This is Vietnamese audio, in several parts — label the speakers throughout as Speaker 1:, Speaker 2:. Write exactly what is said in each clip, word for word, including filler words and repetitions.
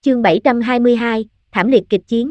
Speaker 1: Chương bảy trăm hai mươi hai, thảm liệt kịch chiến.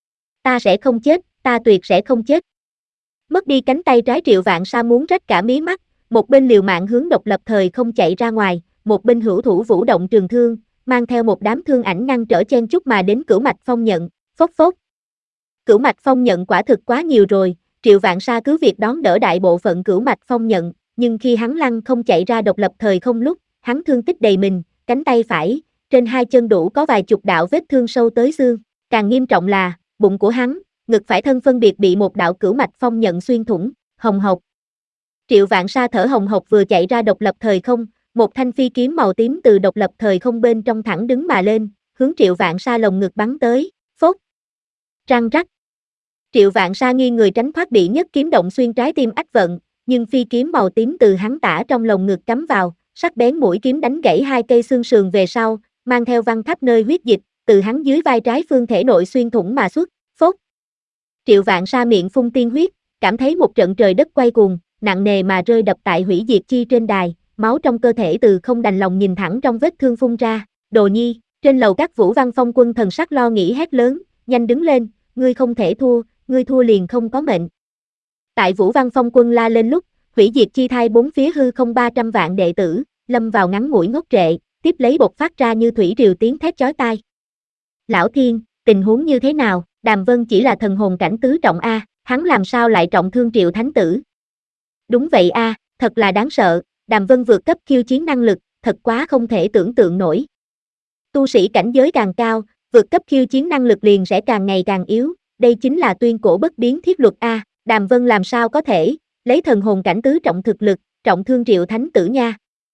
Speaker 1: Ta sẽ không chết, ta tuyệt sẽ không chết. Mất đi cánh tay trái Triệu Vạn Sa muốn rách cả mí mắt, một bên liều mạng hướng độc lập thời không chạy ra ngoài, một bên hữu thủ vũ động trường thương, mang theo một đám thương ảnh ngăn trở chen chúc mà đến Cửu Mạch Phong Nhận, phốc phốc. Cửu Mạch Phong Nhận quả thực quá nhiều rồi, Triệu Vạn Sa cứ việc đón đỡ đại bộ phận Cửu Mạch Phong Nhận, nhưng khi hắn lăn không chạy ra độc lập thời không lúc, hắn thương tích đầy mình, cánh tay phải, trên hai chân đủ có vài chục đạo vết thương sâu tới xương, càng nghiêm trọng là, bụng của hắn, ngực phải thân phân biệt bị một đạo Cửu Mạch Phong Nhận xuyên thủng, hồng hộc. Triệu Vạn Sa thở hồng hộc vừa chạy ra độc lập thời không, một thanh phi kiếm màu tím từ độc lập thời không bên trong thẳng đứng mà lên, hướng Triệu Vạn Sa lồng ngực bắn tới, phốt. Răng rắc. Triệu Vạn Sa nghiêng người tránh thoát bị nhất kiếm động xuyên trái tim ách vận, nhưng phi kiếm màu tím từ hắn tả trong lồng ngực cắm vào, sắc bén mũi kiếm đánh gãy hai cây xương sườn về sau, mang theo văng khắp nơi huyết dịch, từ hắn dưới vai trái phương thể nội xuyên thủng mà xuất, phốt. Triệu Vạn Sa miệng phun tiên huyết, cảm thấy một trận trời đất quay cuồng, nặng nề mà rơi đập tại hủy diệt chi trên đài, máu trong cơ thể từ không đành lòng nhìn thẳng trong vết thương phun ra. Đồ Nhi, trên lầu các Vũ Văn Phong Quân thần sắc lo nghĩ hét lớn, nhanh đứng lên, ngươi không thể thua, ngươi thua liền không có mệnh. Tại Vũ Văn Phong Quân la lên lúc, hủy diệt chi thai bốn phía hư không ba trăm vạn đệ tử, lâm vào ngắn ngủi ngốc trệ, tiếp lấy bộc phát ra như thủy triều tiếng thét chói tai. Lão Thiên, tình huống như thế nào? Đàm Vân chỉ là thần hồn cảnh tứ trọng a, hắn làm sao lại trọng thương Triệu Thánh Tử? Đúng vậy a, thật là đáng sợ, Đàm Vân vượt cấp khiêu chiến năng lực, thật quá không thể tưởng tượng nổi. Tu sĩ cảnh giới càng cao, vượt cấp khiêu chiến năng lực liền sẽ càng ngày càng yếu, đây chính là tuyên cổ bất biến thiết luật a, Đàm Vân làm sao có thể lấy thần hồn cảnh tứ trọng thực lực, trọng thương Triệu Thánh Tử nha.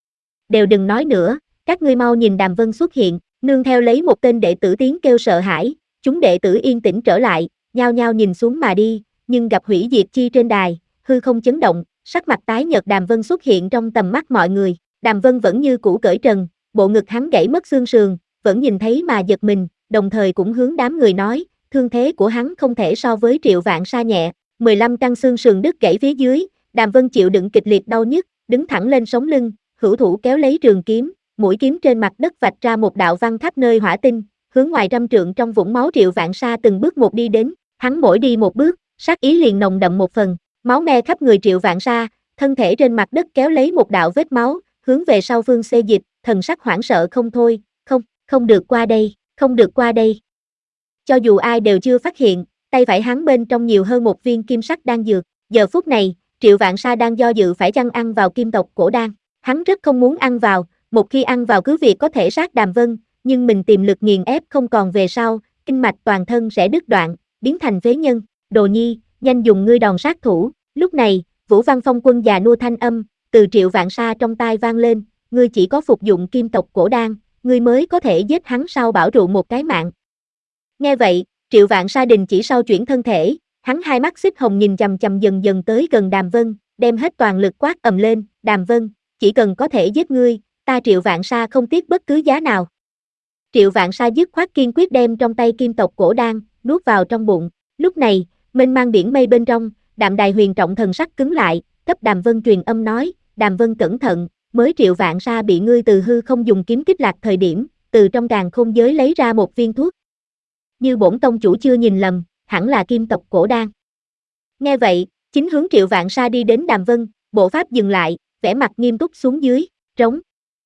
Speaker 1: Đều đừng nói nữa, các ngươi mau nhìn Đàm Vân xuất hiện, nương theo lấy một tên đệ tử tiếng kêu sợ hãi, chúng đệ tử yên tĩnh trở lại, nhao nhao nhìn xuống mà đi, nhưng gặp hủy diệt chi trên đài, hư không chấn động, sắc mặt tái nhợt Đàm Vân xuất hiện trong tầm mắt mọi người, Đàm Vân vẫn như cũ cởi trần, bộ ngực hắn gãy mất xương sườn, vẫn nhìn thấy mà giật mình, đồng thời cũng hướng đám người nói, thương thế của hắn không thể so với Triệu Vạn Sa nhẹ, mười lăm căn xương sườn đứt gãy phía dưới, Đàm Vân chịu đựng kịch liệt đau nhức, đứng thẳng lên sống lưng, hữu thủ kéo lấy trường kiếm, mũi kiếm trên mặt đất vạch ra một đạo văn khắp nơi hỏa tinh, hướng ngoài trăm trượng trong vũng máu Triệu Vạn Sa từng bước một đi đến, hắn mỗi đi một bước, sát ý liền nồng đậm một phần, máu me khắp người Triệu Vạn Sa, thân thể trên mặt đất kéo lấy một đạo vết máu, hướng về sau phương xê dịch, thần sắc hoảng sợ không thôi, không, không được qua đây, không được qua đây. Cho dù ai đều chưa phát hiện, tay phải hắn bên trong nhiều hơn một viên kim sắc đan dược, giờ phút này, Triệu Vạn Sa đang do dự phải chăng ăn vào kim tộc cổ đan, hắn rất không muốn ăn vào, một khi ăn vào cứ việc có thể sát Đàm Vân, nhưng mình tiềm lực nghiền ép không còn về sau, kinh mạch toàn thân sẽ đứt đoạn, biến thành phế nhân. Đồ Nhi, nhanh dùng ngươi đòn sát thủ. Lúc này, Vũ Văn Phong Quân già nua thanh âm từ Triệu Vạn Sa trong tai vang lên, ngươi chỉ có phục dụng kim tộc cổ đan, ngươi mới có thể giết hắn sau bảo trụ một cái mạng. Nghe vậy, Triệu Vạn Sa đình chỉ sau chuyển thân thể, hắn hai mắt xích hồng nhìn chằm chằm dần dần tới gần Đàm Vân, đem hết toàn lực quát ầm lên, Đàm Vân, chỉ cần có thể giết ngươi, ta Triệu Vạn Sa không tiếc bất cứ giá nào. Triệu Vạn Sa dứt khoát kiên quyết đem trong tay kim tộc cổ đan, nuốt vào trong bụng, lúc này, mênh mang biển mây bên trong, Đạm Đài huyền trọng thần sắc cứng lại, cấp Đàm Vân truyền âm nói, Đàm Vân cẩn thận, mới Triệu Vạn Sa bị ngươi từ hư không dùng kiếm kích lạc thời điểm, từ trong càn khôn giới lấy ra một viên thuốc. Như bổn tông chủ chưa nhìn lầm, hẳn là kim tộc cổ đan. Nghe vậy, chính hướng Triệu Vạn Sa đi đến Đàm Vân, bộ pháp dừng lại, vẻ mặt nghiêm túc xuống dưới, trống.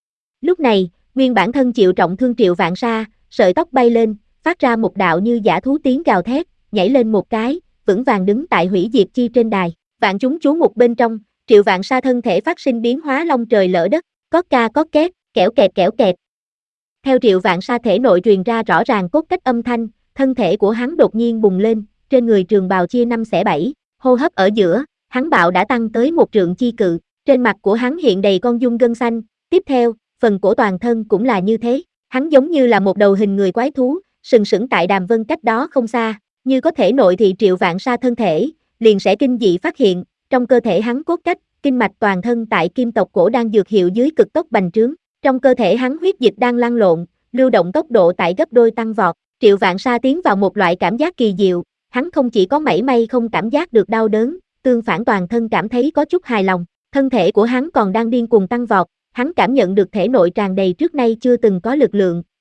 Speaker 1: Lúc này, nguyên bản thân chịu trọng thương Triệu Vạn Sa, sợi tóc bay lên, phát ra một đạo như dã thú tiếng gào thét, nhảy lên một cái, vững vàng đứng tại hủy diệt chi trên đài, vạn chúng chú mục bên trong, Triệu Vạn Sa thân thể phát sinh biến hóa long trời lỡ đất, có ca có két, kẽo kẹt kẽo kẹt. Theo Triệu Vạn Sa thể nội truyền ra rõ ràng cốt cách âm thanh, thân thể của hắn đột nhiên bùng lên, trên người trường bào chia năm xẻ bảy, hô hấp ở giữa, hắn bạo đã tăng tới một trượng chi cự, trên mặt của hắn hiện đầy con dung gân xanh, tiếp theo, phần cổ toàn thân cũng là như thế, hắn giống như là một đầu hình người quái thú, sừng sững tại Đàm Vân cách đó không xa, như có thể nội thị Triệu Vạn Sa thân thể, liền sẽ kinh dị phát hiện, trong cơ thể hắn cốt cách, kinh mạch toàn thân tại kim tộc cổ đang dược hiệu dưới cực tốc bành trướng, trong cơ thể hắn huyết dịch đang lăn lộn, lưu động tốc độ tại gấp đôi tăng vọt, Triệu Vạn Sa tiến vào một loại cảm giác kỳ diệu, hắn không chỉ có mảy may không cảm giác được đau đớn, tương phản toàn thân cảm thấy có chút hài lòng, thân thể của hắn còn đang điên cuồng tăng vọt, hắn cảm nhận được thể nội tràn đầy trước nay chưa từng có lực lượng,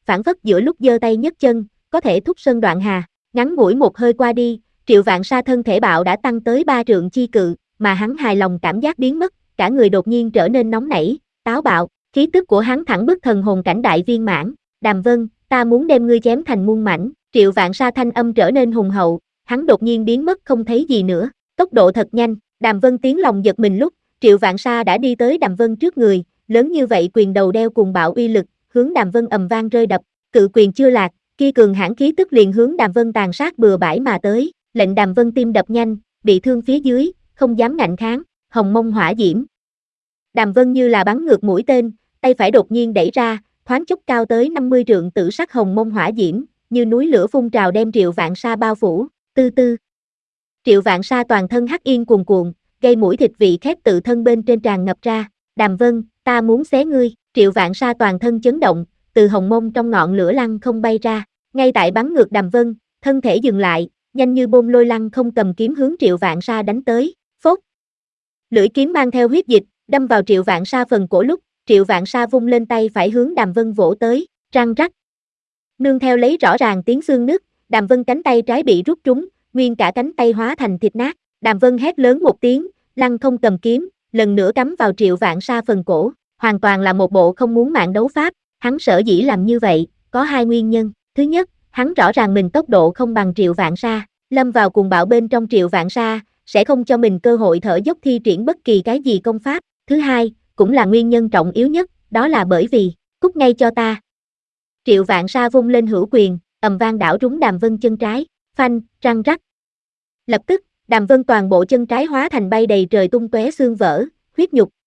Speaker 1: phản phất giữa lúc giơ tay nhấc chân, có thể thúc sơn đoạn hà. Ngắn ngủi một hơi qua đi, Triệu Vạn Sa thân thể bạo đã tăng tới ba trượng chi cự, mà hắn hài lòng cảm giác biến mất, cả người đột nhiên trở nên nóng nảy, táo bạo, khí tức của hắn thẳng bức thần hồn cảnh đại viên mãn. Đàm Vân, ta muốn đem ngươi chém thành muôn mảnh. Triệu Vạn Sa thanh âm trở nên hùng hậu, hắn đột nhiên biến mất không thấy gì nữa, tốc độ thật nhanh. Đàm Vân tiếng lòng giật mình lúc, Triệu Vạn Sa đã đi tới Đàm Vân trước người, lớn như vậy quyền đầu đeo cùng bạo uy lực, hướng Đàm Vân ầm vang rơi đập, cự quyền chưa lạc, kia cường hãn khí tức liền hướng Đàm Vân tàn sát bừa bãi mà tới, lệnh Đàm Vân tim đập nhanh, bị thương phía dưới, không dám ngạnh kháng. Hồng Mông Hỏa Diễm. Đàm Vân như là bắn ngược mũi tên, tay phải đột nhiên đẩy ra, thoáng chốc cao tới năm mươi trượng tử sắc Hồng Mông Hỏa Diễm, như núi lửa phun trào đem Triệu Vạn Sa bao phủ. Tư tư. Triệu Vạn Sa toàn thân hắc yên cuồn cuộn, gây mũi thịt vị khét tự thân bên trên tràn ngập ra. Đàm Vân, ta muốn xé ngươi. Triệu Vạn Sa toàn thân chấn động, từ hồng mông trong ngọn lửa lăng không bay ra, ngay tại bắn ngược Đàm Vân, thân thể dừng lại, nhanh như bom lôi lăng không cầm kiếm hướng Triệu Vạn Sa đánh tới. Phốt. Lưỡi kiếm mang theo huyết dịch, đâm vào Triệu Vạn Sa phần cổ lúc, Triệu Vạn Sa vung lên tay phải hướng Đàm Vân vỗ tới, răng rắc. Nương theo lấy rõ ràng tiếng xương nứt, Đàm Vân cánh tay trái bị rút trúng, nguyên cả cánh tay hóa thành thịt nát. Đàm Vân hét lớn một tiếng, lăng không cầm kiếm, lần nữa cắm vào Triệu Vạn Sa phần cổ, hoàn toàn là một bộ không muốn mạng đấu pháp. Hắn sở dĩ làm như vậy, có hai nguyên nhân. Thứ nhất, hắn rõ ràng mình tốc độ không bằng Triệu Vạn Sa, lâm vào cuồng bạo bên trong Triệu Vạn Sa, sẽ không cho mình cơ hội thở dốc thi triển bất kỳ cái gì công pháp. Thứ hai, cũng là nguyên nhân trọng yếu nhất, đó là bởi vì, cút ngay cho ta. Triệu Vạn Sa vung lên hữu quyền, ầm vang đảo trúng Đàm Vân chân trái, phanh, răng rắc. Lập tức, Đàm Vân toàn bộ chân trái hóa thành bay đầy trời tung tóe xương vỡ, huyết nhục,